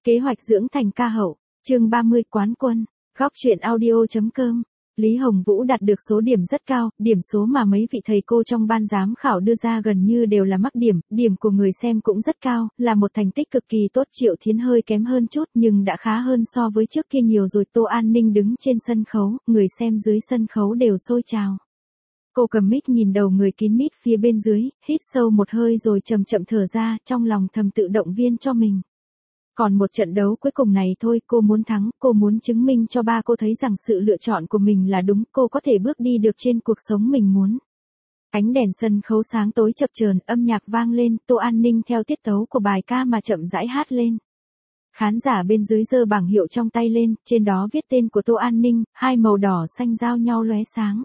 Kế hoạch dưỡng thành ca hậu, chương 30 quán quân, góc truyện audio.com. Lý Hồng Vũ đạt được số điểm rất cao, điểm số mà mấy vị thầy cô trong ban giám khảo đưa ra gần như đều là mắc điểm, điểm của người xem cũng rất cao, là một thành tích cực kỳ tốt. Triệu Thiến hơi kém hơn chút nhưng đã khá hơn so với trước kia nhiều rồi. Tô An Ninh đứng trên sân khấu, người xem dưới sân khấu đều sôi trào. Cô cầm mic nhìn đầu người kín mít phía bên dưới, hít sâu một hơi rồi chậm chậm thở ra, trong lòng thầm tự động viên cho mình. Còn một trận đấu cuối cùng này thôi, cô muốn thắng, cô muốn chứng minh cho ba cô thấy rằng sự lựa chọn của mình là đúng, cô có thể bước đi được trên cuộc sống mình muốn. Ánh đèn sân khấu sáng tối chập chờn, âm nhạc vang lên, Tô An Ninh theo tiết tấu của bài ca mà chậm rãi hát lên. Khán giả bên dưới giơ bảng hiệu trong tay lên, trên đó viết tên của Tô An Ninh, hai màu đỏ xanh giao nhau lóe sáng.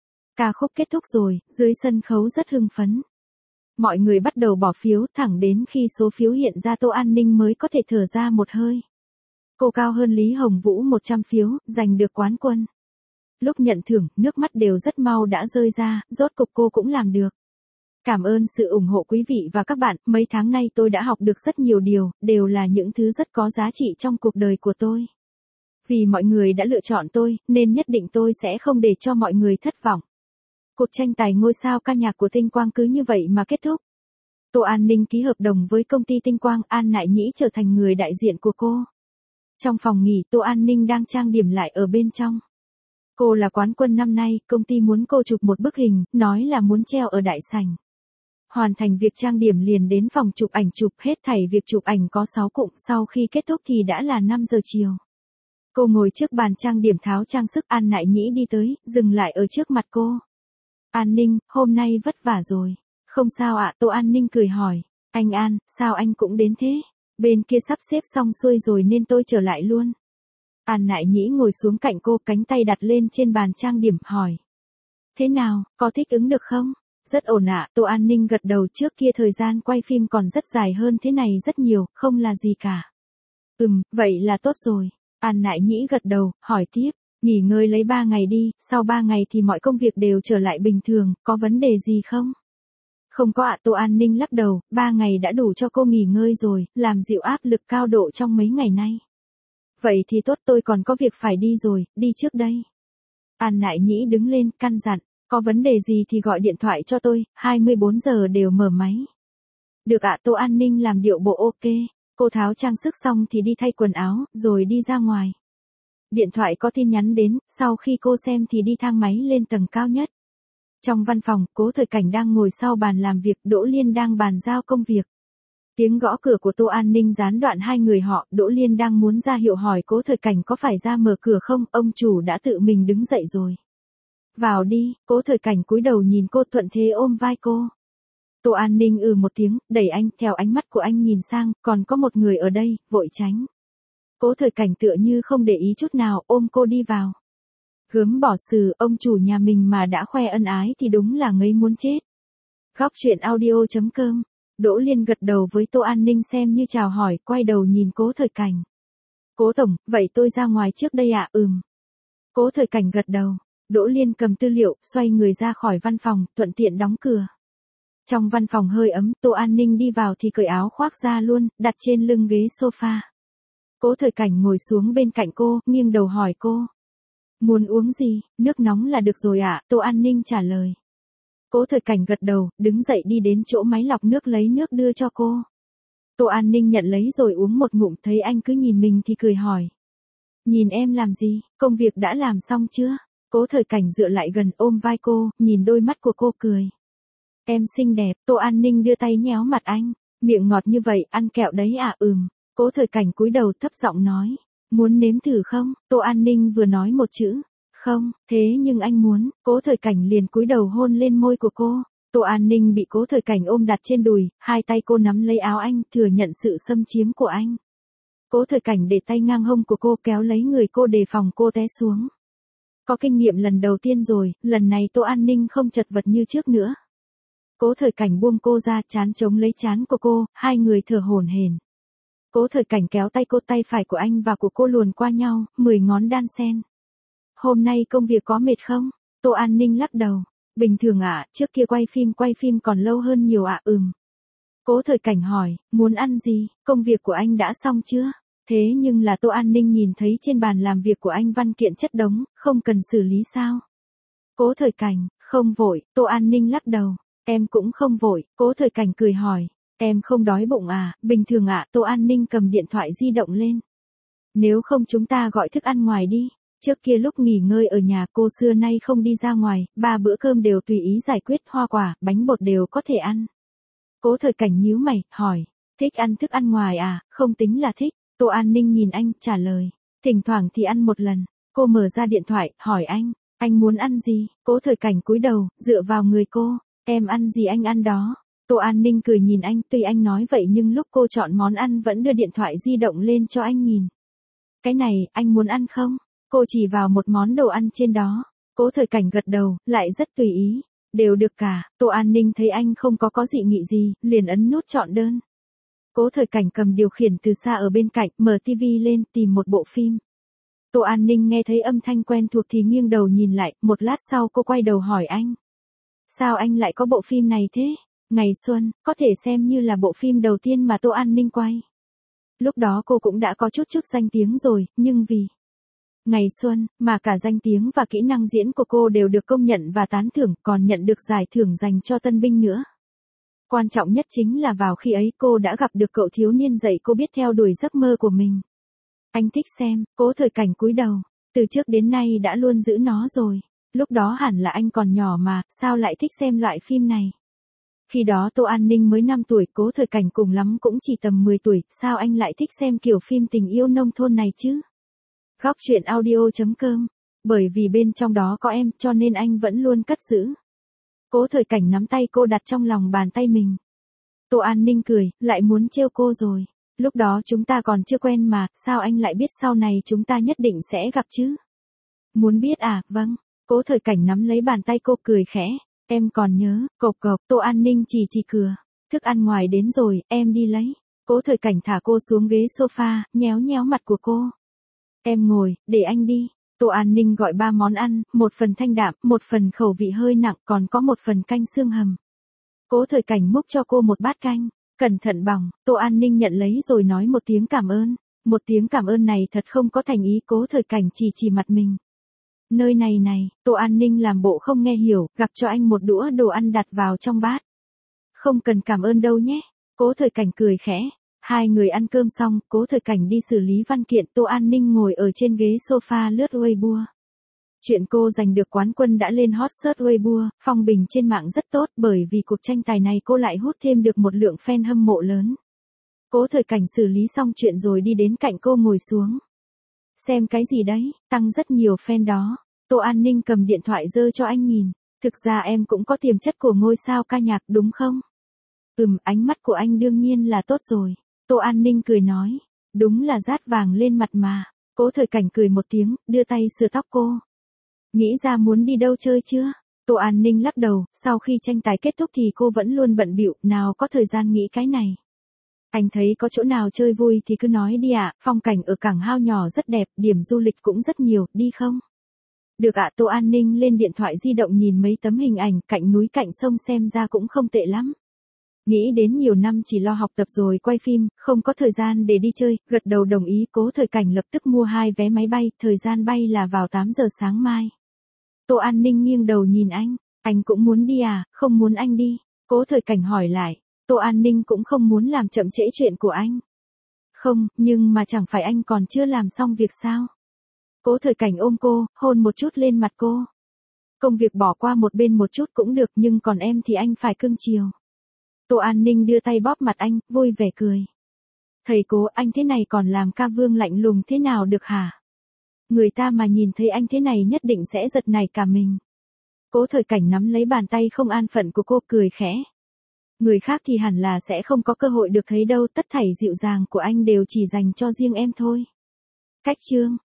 Ca khúc kết thúc rồi, dưới sân khấu rất hưng phấn. Mọi người bắt đầu bỏ phiếu, thẳng đến khi số phiếu hiện ra Tô An Ninh mới có thể thở ra một hơi. Cô cao hơn Lý Hồng Vũ 100 phiếu, giành được quán quân. Lúc nhận thưởng, nước mắt đều rất mau đã rơi ra, rốt cục cô cũng làm được. Cảm ơn sự ủng hộ quý vị và các bạn, mấy tháng nay tôi đã học được rất nhiều điều, đều là những thứ rất có giá trị trong cuộc đời của tôi. Vì mọi người đã lựa chọn tôi, nên nhất định tôi sẽ không để cho mọi người thất vọng. Cuộc tranh tài ngôi sao ca nhạc của Tinh Quang cứ như vậy mà kết thúc. Tô An Ninh ký hợp đồng với công ty Tinh Quang, An Nại Nhĩ trở thành người đại diện của cô. Trong phòng nghỉ, Tô An Ninh đang trang điểm lại ở bên trong. Cô là quán quân năm nay, công ty muốn cô chụp một bức hình, nói là muốn treo ở đại sảnh. Hoàn thành việc trang điểm liền đến phòng chụp ảnh chụp, hết thảy việc chụp ảnh có 6 cụm, sau khi kết thúc thì đã là 5 giờ chiều. Cô ngồi trước bàn trang điểm tháo trang sức, An Nại Nhĩ đi tới, dừng lại ở trước mặt cô. An Ninh, hôm nay vất vả rồi. Không sao ạ, Tô An Ninh cười hỏi. Anh An, sao anh cũng đến thế? Bên kia sắp xếp xong xuôi rồi nên tôi trở lại luôn. An Nại Nhĩ ngồi xuống cạnh cô, cánh tay đặt lên trên bàn trang điểm, hỏi. Thế nào, có thích ứng được không? Rất ổn ạ, Tô An Ninh gật đầu, trước kia thời gian quay phim còn rất dài hơn thế này rất nhiều, không là gì cả. Vậy là tốt rồi. An Nại Nhĩ gật đầu, hỏi tiếp. Nghỉ ngơi lấy 3 ngày đi, sau 3 ngày thì mọi công việc đều trở lại bình thường, có vấn đề gì không? Không có ạ, Tô An Ninh lắc đầu, 3 ngày đã đủ cho cô nghỉ ngơi rồi, làm dịu áp lực cao độ trong mấy ngày nay. Vậy thì tốt, tôi còn có việc phải đi rồi, đi trước đây. An Nại Nhĩ đứng lên, căn dặn, có vấn đề gì thì gọi điện thoại cho tôi, 24 giờ đều mở máy. Được ạ, Tô An Ninh làm điệu bộ ok, cô tháo trang sức xong thì đi thay quần áo, rồi đi ra ngoài. Điện thoại có tin nhắn đến, sau khi cô xem thì đi thang máy lên tầng cao nhất. Trong văn phòng, Cố Thời Cảnh đang ngồi sau bàn làm việc, Đỗ Liên đang bàn giao công việc. Tiếng gõ cửa của Tô An Ninh gián đoạn hai người họ, Đỗ Liên đang muốn ra hiệu hỏi Cố Thời Cảnh có phải ra mở cửa không, ông chủ đã tự mình đứng dậy rồi. Vào đi, Cố Thời Cảnh cúi đầu nhìn cô, thuận thế ôm vai cô. Tô An Ninh một tiếng, đẩy anh, theo ánh mắt của anh nhìn sang, còn có một người ở đây, vội tránh. Cố Thời Cảnh tựa như không để ý chút nào, ôm cô đi vào. Gớm bỏ xử, ông chủ nhà mình mà đã khoe ân ái thì đúng là ngây muốn chết. Góc truyện audio.com. Đỗ Liên gật đầu với Tô An Ninh xem như chào hỏi, quay đầu nhìn Cố Thời Cảnh. Cố tổng, vậy tôi ra ngoài trước đây ạ? Cố Thời Cảnh gật đầu. Đỗ Liên cầm tư liệu, xoay người ra khỏi văn phòng, thuận tiện đóng cửa. Trong văn phòng hơi ấm, Tô An Ninh đi vào thì cởi áo khoác ra luôn, đặt trên lưng ghế sofa. Cố Thời Cảnh ngồi xuống bên cạnh cô, nghiêng đầu hỏi cô. Muốn uống gì, nước nóng là được rồi ạ, Tô An Ninh trả lời. Cố Thời Cảnh gật đầu, đứng dậy đi đến chỗ máy lọc nước lấy nước đưa cho cô. Tô An Ninh nhận lấy rồi uống một ngụm, thấy anh cứ nhìn mình thì cười hỏi. Nhìn em làm gì, công việc đã làm xong chưa? Cố Thời Cảnh dựa lại gần ôm vai cô, nhìn đôi mắt của cô cười. Em xinh đẹp, Tô An Ninh đưa tay nhéo mặt anh, miệng ngọt như vậy, ăn kẹo đấy ạ? Cố Thời Cảnh cúi đầu thấp giọng nói. Muốn nếm thử không? Tô An Ninh vừa nói một chữ. Không, thế nhưng anh muốn. Cố Thời Cảnh liền cúi đầu hôn lên môi của cô. Tô An Ninh bị Cố Thời Cảnh ôm đặt trên đùi, hai tay cô nắm lấy áo anh, thừa nhận sự xâm chiếm của anh. Cố Thời Cảnh để tay ngang hông của cô, kéo lấy người cô đề phòng cô té xuống. Có kinh nghiệm lần đầu tiên rồi, lần này Tô An Ninh không chật vật như trước nữa. Cố Thời Cảnh buông cô ra, trán chống lấy trán của cô, hai người thở hổn hển. Cố Thời Cảnh kéo tay cô, tay phải của anh và của cô luồn qua nhau, 10 ngón đan xen. Hôm nay công việc có mệt không? Tô An Ninh lắc đầu. Bình thường ạ, trước kia quay phim còn lâu hơn nhiều ạ. Cố Thời Cảnh hỏi, muốn ăn gì, công việc của anh đã xong chưa? Thế nhưng là Tô An Ninh nhìn thấy trên bàn làm việc của anh văn kiện chất đống, không cần xử lý sao? Cố Thời Cảnh, không vội, Tô An Ninh lắc đầu. Em cũng không vội, Cố Thời Cảnh cười hỏi. Em không đói bụng à, bình thường ạ, Tô An Ninh cầm điện thoại di động lên. Nếu không chúng ta gọi thức ăn ngoài đi. Trước kia lúc nghỉ ngơi ở nhà cô xưa nay không đi ra ngoài, 3 bữa cơm đều tùy ý giải quyết, hoa quả, bánh bột đều có thể ăn. Cố Thời Cảnh nhíu mày, hỏi. Thích ăn thức ăn ngoài à, không tính là thích. Tô An Ninh nhìn anh, trả lời. Thỉnh thoảng thì ăn một lần. Cô mở ra điện thoại, hỏi anh muốn ăn gì? Cố Thời Cảnh cúi đầu, dựa vào người cô. Em ăn gì anh ăn đó. Tô An Ninh cười nhìn anh, tuy anh nói vậy nhưng lúc cô chọn món ăn vẫn đưa điện thoại di động lên cho anh nhìn. Cái này, anh muốn ăn không? Cô chỉ vào một món đồ ăn trên đó. Cố Thời Cảnh gật đầu, lại rất tùy ý. Đều được cả, Tô An Ninh thấy anh không có dị nghị gì, liền ấn nút chọn đơn. Cố Thời Cảnh cầm điều khiển từ xa ở bên cạnh, mở tivi lên, tìm một bộ phim. Tô An Ninh nghe thấy âm thanh quen thuộc thì nghiêng đầu nhìn lại, một lát sau cô quay đầu hỏi anh. Sao anh lại có bộ phim này thế? Ngày xuân, có thể xem như là bộ phim đầu tiên mà Tô An Ninh quay. Lúc đó cô cũng đã có chút danh tiếng rồi, nhưng vì Ngày xuân, mà cả danh tiếng và kỹ năng diễn của cô đều được công nhận và tán thưởng, còn nhận được giải thưởng dành cho tân binh nữa. Quan trọng nhất chính là vào khi ấy cô đã gặp được cậu thiếu niên dạy cô biết theo đuổi giấc mơ của mình. Anh thích xem, Cố Thời Cảnh cúi đầu, từ trước đến nay đã luôn giữ nó rồi. Lúc đó hẳn là anh còn nhỏ mà, sao lại thích xem loại phim này? Khi đó Tô An Ninh mới 5 tuổi, Cố Thời Cảnh cùng lắm cũng chỉ tầm 10 tuổi, sao anh lại thích xem kiểu phim tình yêu nông thôn này chứ? Góc truyện audio.com, bởi vì bên trong đó có em cho nên anh vẫn luôn cất giữ. Cố Thời Cảnh nắm tay cô đặt trong lòng bàn tay mình. Tô An Ninh cười, lại muốn trêu cô rồi. Lúc đó chúng ta còn chưa quen mà, sao anh lại biết sau này chúng ta nhất định sẽ gặp chứ? Muốn biết à, vâng. Cố Thời Cảnh nắm lấy bàn tay cô cười khẽ. Em còn nhớ, cộc cộc, Tô An Ninh chỉ cửa. Thức ăn ngoài đến rồi, em đi lấy. Cố Thời Cảnh thả cô xuống ghế sofa, nhéo nhéo mặt của cô. Em ngồi, để anh đi. Tô An Ninh gọi 3 món ăn, một phần thanh đạm, một phần khẩu vị hơi nặng, còn có một phần canh xương hầm. Cố Thời Cảnh múc cho cô một bát canh, cẩn thận bỏng, Tô An Ninh nhận lấy rồi nói một tiếng cảm ơn. Một tiếng cảm ơn này thật không có thành ý, Cố Thời Cảnh chỉ mặt mình. Nơi này này, Tô An Ninh làm bộ không nghe hiểu, gặp cho anh một đũa đồ ăn đặt vào trong bát. Không cần cảm ơn đâu nhé. Cố Thời Cảnh cười khẽ. Hai người ăn cơm xong, Cố Thời Cảnh đi xử lý văn kiện, Tô An Ninh ngồi ở trên ghế sofa lướt Weibo. Chuyện cô giành được quán quân đã lên hot search Weibo, phong bình trên mạng rất tốt bởi vì cuộc tranh tài này cô lại hút thêm được một lượng fan hâm mộ lớn. Cố Thời Cảnh xử lý xong chuyện rồi đi đến cạnh cô ngồi xuống. Xem cái gì đấy, tăng rất nhiều fan đó. Tô An Ninh cầm điện thoại giơ cho anh nhìn. Thực ra em cũng có tiềm chất của ngôi sao ca nhạc đúng không? Ánh mắt của anh đương nhiên là tốt rồi. Tô An Ninh cười nói. Đúng là rát vàng lên mặt mà. Cố Thời Cảnh cười một tiếng, đưa tay sửa tóc cô. Nghĩ ra muốn đi đâu chơi chưa? Tô An Ninh lắc đầu, sau khi tranh tài kết thúc thì cô vẫn luôn bận bịu, nào có thời gian nghĩ cái này. Anh thấy có chỗ nào chơi vui thì cứ nói đi ạ, phong cảnh ở Cảng Hao nhỏ rất đẹp, điểm du lịch cũng rất nhiều, đi không? Được ạ, Tô An Ninh lên điện thoại di động nhìn mấy tấm hình ảnh cạnh núi cạnh sông xem ra cũng không tệ lắm. Nghĩ đến nhiều năm chỉ lo học tập rồi quay phim, không có thời gian để đi chơi, gật đầu đồng ý. Cố Thời Cảnh lập tức mua 2 vé máy bay, thời gian bay là vào 8 giờ sáng mai. Tô An Ninh nghiêng đầu nhìn anh cũng muốn đi à, không muốn anh đi. Cố Thời Cảnh hỏi lại, Tô An Ninh cũng không muốn làm chậm trễ chuyện của anh. Không, nhưng mà chẳng phải anh còn chưa làm xong việc sao? Cố Thời Cảnh ôm cô, hôn một chút lên mặt cô. Công việc bỏ qua một bên một chút cũng được nhưng còn em thì anh phải cưng chiều. Tô An Ninh đưa tay bóp mặt anh, vui vẻ cười. Thầy Cố, anh thế này còn làm ca vương lạnh lùng thế nào được hả? Người ta mà nhìn thấy anh thế này nhất định sẽ giật nảy cả mình. Cố Thời Cảnh nắm lấy bàn tay không an phận của cô cười khẽ. Người khác thì hẳn là sẽ không có cơ hội được thấy đâu, tất thảy dịu dàng của anh đều chỉ dành cho riêng em thôi. Cách chương